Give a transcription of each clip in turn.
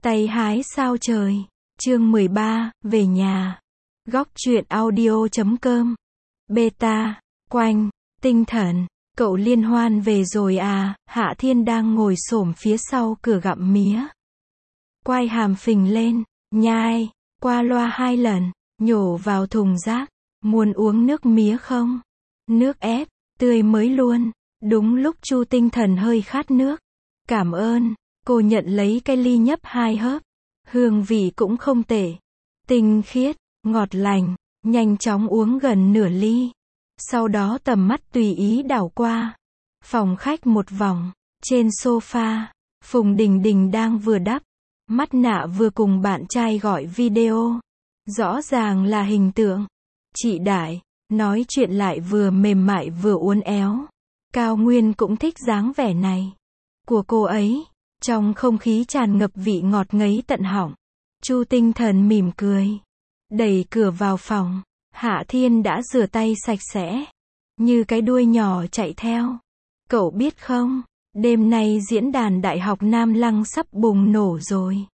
Tay hái sao trời. Chương 13, về nhà. Góc truyện audio.com. Beta, quanh, tinh thần. Cậu liên hoan về rồi à? Hạ Thiên đang ngồi xổm phía sau cửa gặm mía. Quai hàm phình lên, nhai, qua loa 2 lần, nhổ vào thùng rác. Muốn uống nước mía không? Nước ép, tươi mới luôn. Đúng lúc Chu Tinh Thần hơi khát nước. Cảm ơn. Cô nhận lấy cái ly nhấp 2 hớp. Hương vị cũng không tệ. Tinh khiết, ngọt lành, nhanh chóng uống gần nửa ly. Sau đó tầm mắt tùy ý đảo qua phòng khách một vòng. Trên sofa, Phùng Đình Đình đang vừa đắp mắt nạ vừa cùng bạn trai gọi video. Rõ ràng là hình tượng. Chị Đại, nói chuyện lại vừa mềm mại vừa uốn éo. Cao Nguyên cũng thích dáng vẻ này của cô ấy. Trong không khí tràn ngập vị ngọt ngấy tận họng. Chu Tinh Thần mỉm cười. Đẩy cửa vào phòng. Hạ Thiên đã rửa tay sạch sẽ. Như cái đuôi nhỏ chạy theo. Cậu biết không, đêm nay diễn đàn Đại học Nam Lăng sắp bùng nổ rồi.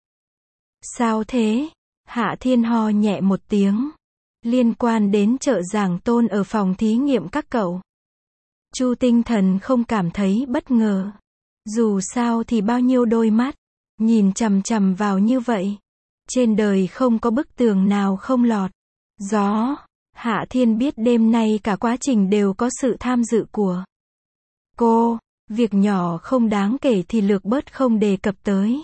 Sao thế? Hạ Thiên ho nhẹ một tiếng. Liên quan đến trợ giảng Tôn ở phòng thí nghiệm các cậu. Chu Tinh Thần không cảm thấy bất ngờ. Dù sao thì bao nhiêu đôi mắt nhìn chằm chằm vào như vậy. Trên đời không có bức tường nào không lọt gió. Hạ Thiên biết đêm nay cả quá trình đều có sự tham dự của cô. Việc nhỏ không đáng kể thì lược bớt không đề cập tới.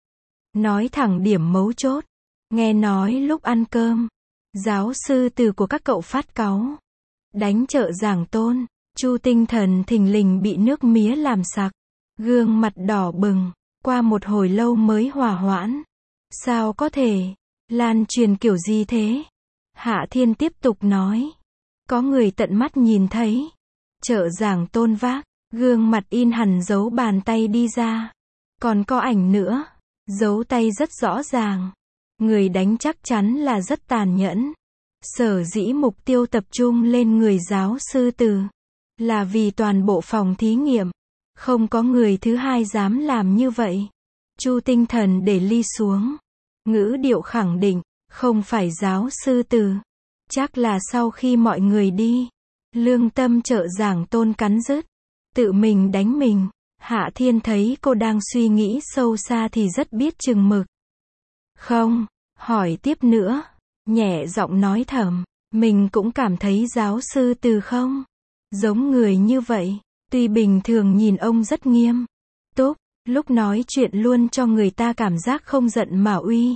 Nói thẳng điểm mấu chốt. Nghe nói lúc ăn cơm, giáo sư Từ của các cậu phát cáu đánh trợ giảng Tôn. Chu Tinh Thần thình lình bị nước mía làm sặc. Gương mặt đỏ bừng. Qua một hồi lâu mới hòa hoãn. Sao có thể? Lan truyền kiểu gì thế? Hạ Thiên tiếp tục nói. Có người tận mắt nhìn thấy. Trợ giảng Tôn vác gương mặt in hẳn dấu bàn tay đi ra. Còn có ảnh nữa. Dấu tay rất rõ ràng. Người đánh chắc chắn là rất tàn nhẫn. Sở dĩ mục tiêu tập trung lên người giáo sư Từ là vì toàn bộ phòng thí nghiệm không có người thứ hai dám làm như vậy. Chu Tinh Thần để ly xuống. Ngữ điệu khẳng định, không phải giáo sư Từ. Chắc là sau khi mọi người đi, lương tâm trợ giảng Tôn cắn rứt. Tự mình đánh mình. Hạ Thiên thấy cô đang suy nghĩ sâu xa thì rất biết chừng mực. Không, hỏi tiếp nữa. Nhẹ giọng nói thầm. Mình cũng cảm thấy giáo sư Từ không giống người như vậy. Tuy bình thường nhìn ông rất nghiêm túc, lúc nói chuyện luôn cho người ta cảm giác không giận mà uy.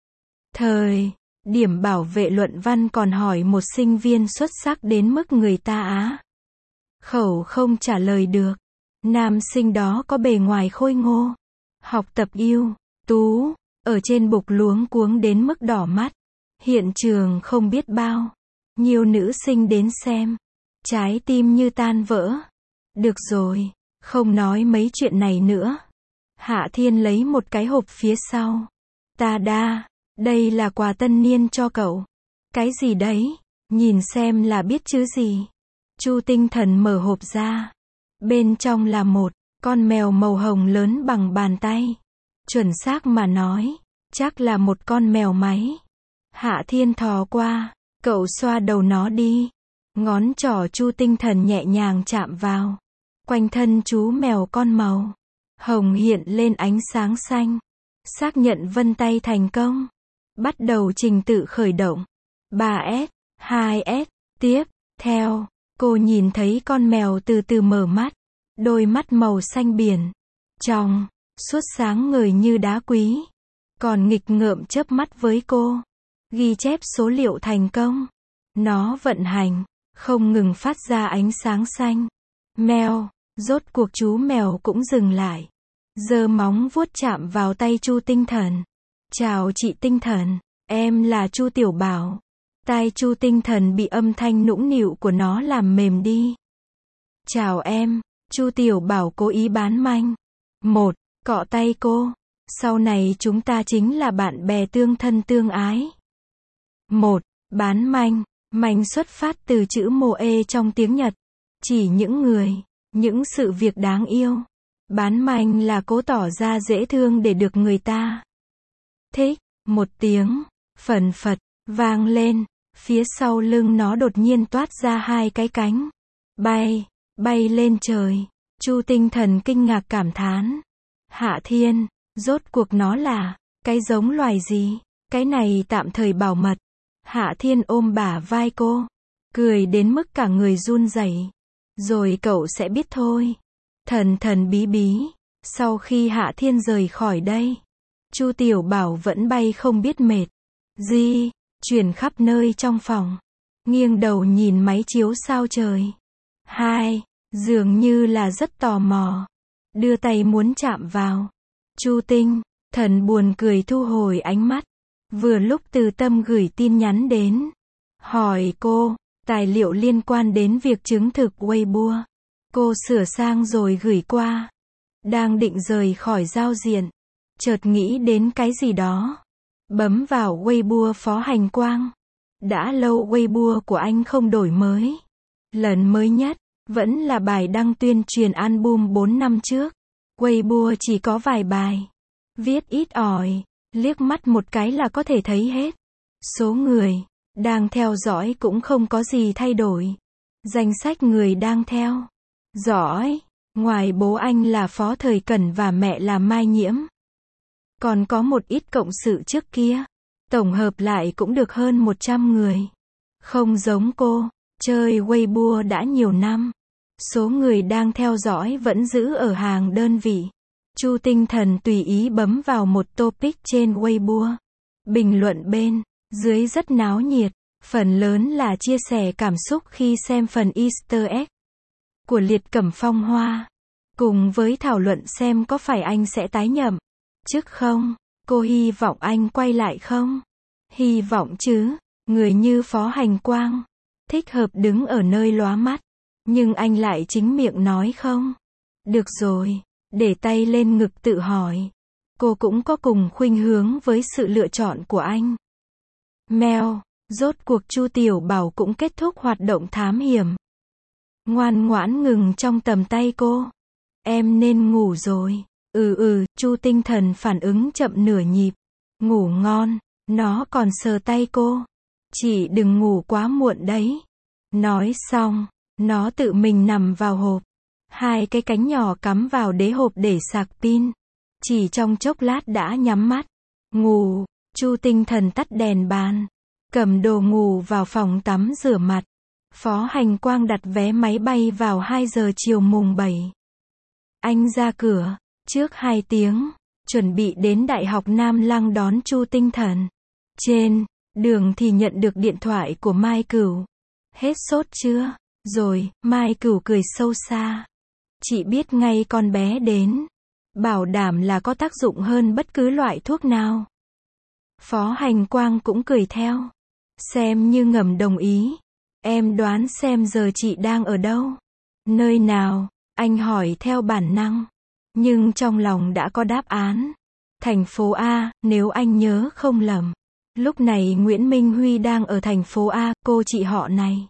Điểm bảo vệ luận văn còn hỏi một sinh viên xuất sắc đến mức người ta á khẩu không trả lời được. Nam sinh đó có bề ngoài khôi ngô, học tập ưu tú, ở trên bục luống cuống đến mức đỏ mắt. Hiện trường không biết bao nhiêu nữ sinh đến xem, trái tim như tan vỡ. Được rồi, không nói mấy chuyện này nữa. Hạ Thiên lấy một cái hộp phía sau. Ta đa, đây là quà tân niên cho cậu. Cái gì đấy? Nhìn xem là biết chứ gì. Chu Tinh Thần mở hộp ra. Bên trong là một con mèo màu hồng lớn bằng bàn tay. Chuẩn xác mà nói, chắc là một con mèo máy. Hạ Thiên thò qua, cậu xoa đầu nó đi. Ngón trỏ Chu Tinh Thần nhẹ nhàng chạm vào. Quanh thân chú mèo con màu hồng hiện lên ánh sáng xanh. Xác nhận vân tay thành công. Bắt đầu trình tự khởi động. 3S, 2S, tiếp theo, cô nhìn thấy con mèo từ từ mở mắt. Đôi mắt màu xanh biển, trong, suốt sáng ngời như đá quý. Còn nghịch ngợm chớp mắt với cô. Ghi chép số liệu thành công. Nó vận hành, không ngừng phát ra ánh sáng xanh. Mèo, rốt cuộc chú mèo cũng dừng lại. Giơ móng vuốt chạm vào tay Chu Tinh Thần. Chào chị Tinh Thần, em là Chu Tiểu Bảo. Tai Chu Tinh Thần bị âm thanh nũng nịu của nó làm mềm đi. Chào em. Chu Tiểu Bảo cố ý bán manh. Cọ tay cô. Sau này chúng ta chính là bạn bè tương thân tương ái. Bán manh. Manh xuất phát từ chữ mô ê trong tiếng Nhật. Chỉ những người, những sự việc đáng yêu. Bán manh là cố tỏ ra dễ thương để được người ta Thích, một tiếng, phần phật, vang lên, phía sau lưng nó đột nhiên toát ra hai cái cánh. Bay lên trời. Chu Tinh Thần kinh ngạc cảm thán. Hạ Thiên, rốt cuộc nó là cái giống loài gì? Cái này tạm thời bảo mật. Hạ Thiên ôm bả vai cô, cười đến mức cả người run rẩy. Rồi cậu sẽ biết thôi. Thần thần bí bí. Sau khi Hạ Thiên rời khỏi đây, Chu Tiểu Bảo vẫn bay không biết mệt. Chuyển khắp nơi trong phòng. Nghiêng đầu nhìn máy chiếu sao trời. Dường như là rất tò mò. Đưa tay muốn chạm vào. Chu Tinh Thần buồn cười thu hồi ánh mắt. Vừa lúc Từ Tâm gửi tin nhắn đến. Hỏi cô, tài liệu liên quan đến việc chứng thực Weibo. Cô sửa sang rồi gửi qua. Đang định rời khỏi giao diện. Chợt nghĩ đến cái gì đó. Bấm vào Weibo Phó Hành Quang. Đã lâu Weibo của anh không đổi mới. Lần mới nhất, vẫn là bài đăng tuyên truyền album 4 năm trước. Weibo chỉ có vài bài. Viết ít ỏi, liếc mắt một cái là có thể thấy hết. Số người đang theo dõi cũng không có gì thay đổi. Danh sách người đang theo dõi, ngoài bố anh là Phó Thời Cẩn và mẹ là Mai Nhiễm. Còn có một ít cộng sự trước kia. Tổng hợp lại cũng được hơn 100 người. Không giống cô, chơi Weibo đã nhiều năm. Số người đang theo dõi vẫn giữ ở hàng đơn vị. Chu Tinh Thần tùy ý bấm vào một topic trên Weibo. Bình luận bên dưới rất náo nhiệt. Phần lớn là chia sẻ cảm xúc khi xem phần Easter egg của Liệt Cẩm Phong Hoa. Cùng với thảo luận xem có phải anh sẽ tái nhậm chức không. Cô hy vọng anh quay lại không? Hy vọng chứ. Người như Phó Hành Quang thích hợp đứng ở nơi lóa mắt. Nhưng anh lại chính miệng nói không. Được rồi. Để tay lên ngực tự hỏi. Cô cũng có cùng khuynh hướng với sự lựa chọn của anh. Mèo. Rốt cuộc Chu Tiểu Bảo cũng kết thúc hoạt động thám hiểm. Ngoan ngoãn ngừng trong tầm tay cô. Em nên ngủ rồi. Chu Tinh Thần phản ứng chậm nửa nhịp. Ngủ ngon. Nó còn sờ tay cô. Chị đừng ngủ quá muộn đấy. Nói xong, nó tự mình nằm vào hộp. Hai cái cánh nhỏ cắm vào đế hộp để sạc pin. Chỉ trong chốc lát đã nhắm mắt. Ngủ. Chu Tinh Thần tắt đèn bàn. Cầm đồ ngủ vào phòng tắm rửa mặt. Phó Hành Quang đặt vé máy bay vào 2 giờ chiều mùng 7. Anh ra cửa trước 2 tiếng, chuẩn bị đến Đại học Nam Lăng đón Chu Tinh Thần. Trên đường thì nhận được điện thoại của Mai Cửu. Hết sốt chưa? Rồi, Mai Cửu cười sâu xa. Chị biết ngay con bé đến. Bảo đảm là có tác dụng hơn bất cứ loại thuốc nào. Phó Hành Quang cũng cười theo. Xem như ngầm đồng ý. Em đoán xem giờ chị đang ở đâu? Nơi nào? Anh hỏi theo bản năng. Nhưng trong lòng đã có đáp án. Thành phố A, nếu anh nhớ không lầm. Lúc này Nguyễn Minh Huy đang ở thành phố A, cô chị họ này.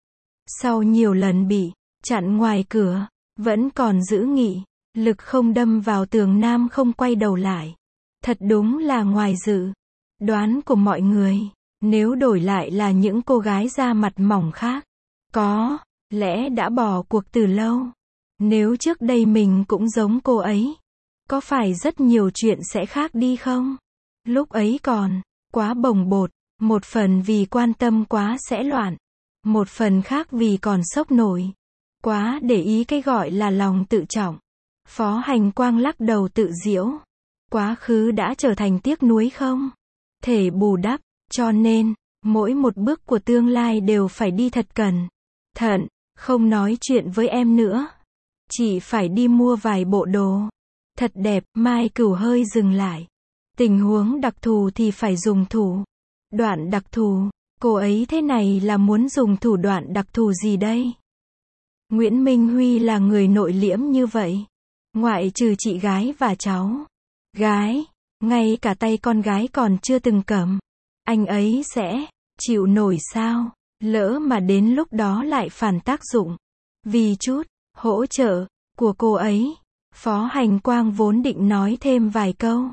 Sau nhiều lần bị chặn ngoài cửa, vẫn còn giữ nghị lực không đâm vào tường Nam không quay đầu lại. Thật đúng là ngoài dự đoán của mọi người. Nếu đổi lại là những cô gái da mặt mỏng khác, có lẽ đã bỏ cuộc từ lâu. Nếu trước đây mình cũng giống cô ấy, có phải rất nhiều chuyện sẽ khác đi không? Lúc ấy còn quá bồng bột, một phần vì quan tâm quá sẽ loạn, một phần khác vì còn sốc nổi, quá để ý cái gọi là lòng tự trọng. Phó Hành Quang lắc đầu tự giễu. Quá khứ đã trở thành tiếc nuối không thể bù đắp, cho nên mỗi một bước của tương lai đều phải đi thật cẩn thận. Không nói chuyện với em nữa, chỉ phải đi mua vài bộ đồ thật đẹp. Mai Cửu hơi dừng lại. Tình huống đặc thù thì phải dùng thủ đoạn đặc thù. Cô ấy thế này là muốn dùng thủ đoạn đặc thù gì đây? Nguyễn Minh Huy là người nội liễm như vậy. Ngoại trừ chị gái và cháu gái, ngay cả tay con gái còn chưa từng cầm. Anh ấy sẽ chịu nổi sao? Lỡ mà đến lúc đó lại phản tác dụng. Vì chút hỗ trợ của cô ấy. Phó Hành Quang vốn định nói thêm vài câu.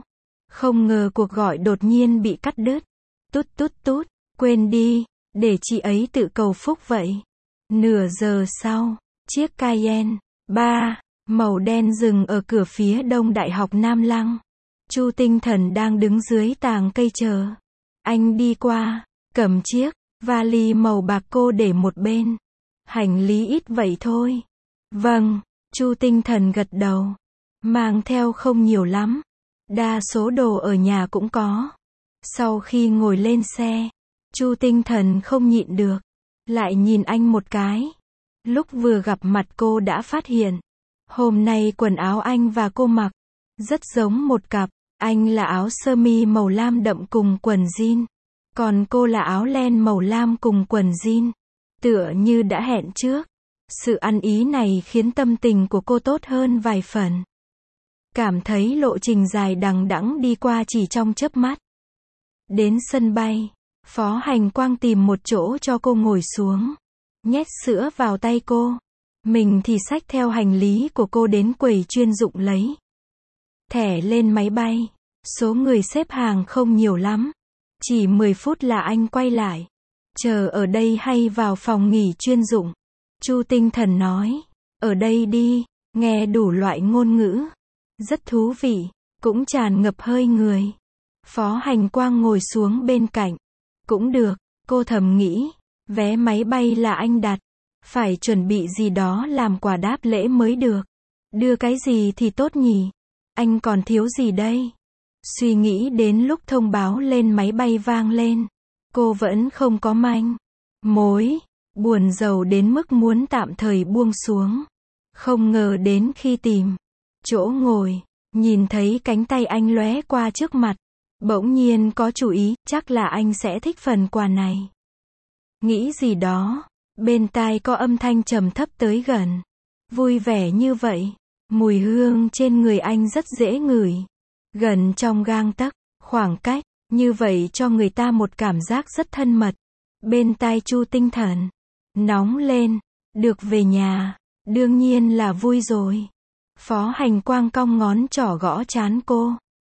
Không ngờ cuộc gọi đột nhiên bị cắt đứt. Tút tút tút, quên đi, để chị ấy tự cầu phúc vậy. Nửa giờ sau, chiếc Cayenne 3 màu đen dừng ở cửa phía đông Đại học Nam Lăng. Chu Tinh Thần đang đứng dưới tàng cây chờ. Anh đi qua, cầm chiếc vali màu bạc cô để một bên. Hành lý ít vậy thôi. Vâng, Chu Tinh Thần gật đầu. Mang theo không nhiều lắm. Đa số đồ ở nhà cũng có. Sau khi ngồi lên xe, Chu Tinh Thần không nhịn được. Lại nhìn anh một cái. Lúc vừa gặp mặt cô đã phát hiện. Hôm nay quần áo anh và cô mặc rất giống một cặp. Anh là áo sơ mi màu lam đậm cùng quần jean. Còn cô là áo len màu lam cùng quần jean. Tựa như đã hẹn trước. Sự ăn ý này khiến tâm tình của cô tốt hơn vài phần. Cảm thấy lộ trình dài đằng đẵng đi qua chỉ trong chớp mắt. Đến sân bay, Phó Hành Quang tìm một chỗ cho cô ngồi xuống. Nhét sữa vào tay cô. Mình thì xách theo hành lý của cô đến quầy chuyên dụng lấy thẻ lên máy bay. Số người xếp hàng không nhiều lắm. Chỉ 10 phút là anh quay lại. Chờ ở đây hay vào phòng nghỉ chuyên dụng? Chu Tinh Thần nói. Ở đây đi, nghe đủ loại ngôn ngữ. Rất thú vị, cũng tràn ngập hơi người. Phó Hành Quang ngồi xuống bên cạnh. Cũng được, cô thầm nghĩ. Vé máy bay là anh đặt. Phải chuẩn bị gì đó làm quà đáp lễ mới được. Đưa cái gì thì tốt nhỉ? Anh còn thiếu gì đây? Suy nghĩ đến lúc thông báo lên máy bay vang lên. Cô vẫn không có manh mối. Buồn rầu đến mức muốn tạm thời buông xuống. Không ngờ đến khi tìm chỗ ngồi, nhìn thấy cánh tay anh lóe qua trước mặt. Bỗng nhiên có chủ ý, chắc là anh sẽ thích phần quà này. Nghĩ gì đó, bên tai có âm thanh trầm thấp tới gần. Vui vẻ như vậy, mùi hương trên người anh rất dễ ngửi. Gần trong gang tấc, khoảng cách, như vậy cho người ta một cảm giác rất thân mật. Bên tai Chu Tinh Thần nóng lên, được về nhà, đương nhiên là vui rồi. Phó Hành Quang cong ngón trỏ gõ trán cô.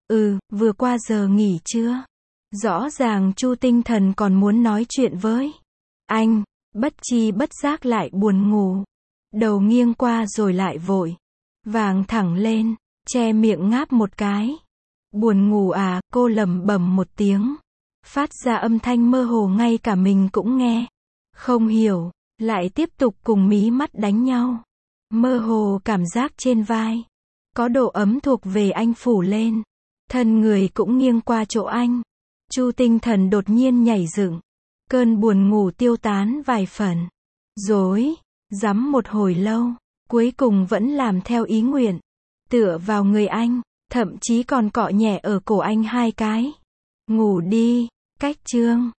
Vừa qua giờ nghỉ chưa? Rõ ràng Chu Tinh Thần còn muốn nói chuyện với anh, bất chi bất giác lại buồn ngủ. Đầu nghiêng qua rồi lại vội vàng thẳng lên, che miệng ngáp một cái. Buồn ngủ à, cô lẩm bẩm một tiếng. Phát ra âm thanh mơ hồ ngay cả mình cũng nghe. Không hiểu, lại tiếp tục cùng mí mắt đánh nhau. Mơ hồ cảm giác trên vai. Có độ ấm thuộc về anh phủ lên. Thân người cũng nghiêng qua chỗ anh. Chu Tinh Thần đột nhiên nhảy dựng. Cơn buồn ngủ tiêu tán vài phần. Rồi, dắm một hồi lâu. Cuối cùng vẫn làm theo ý nguyện. Tựa vào người anh. Thậm chí còn cọ nhẹ ở cổ anh 2 cái. Ngủ đi, cách chương.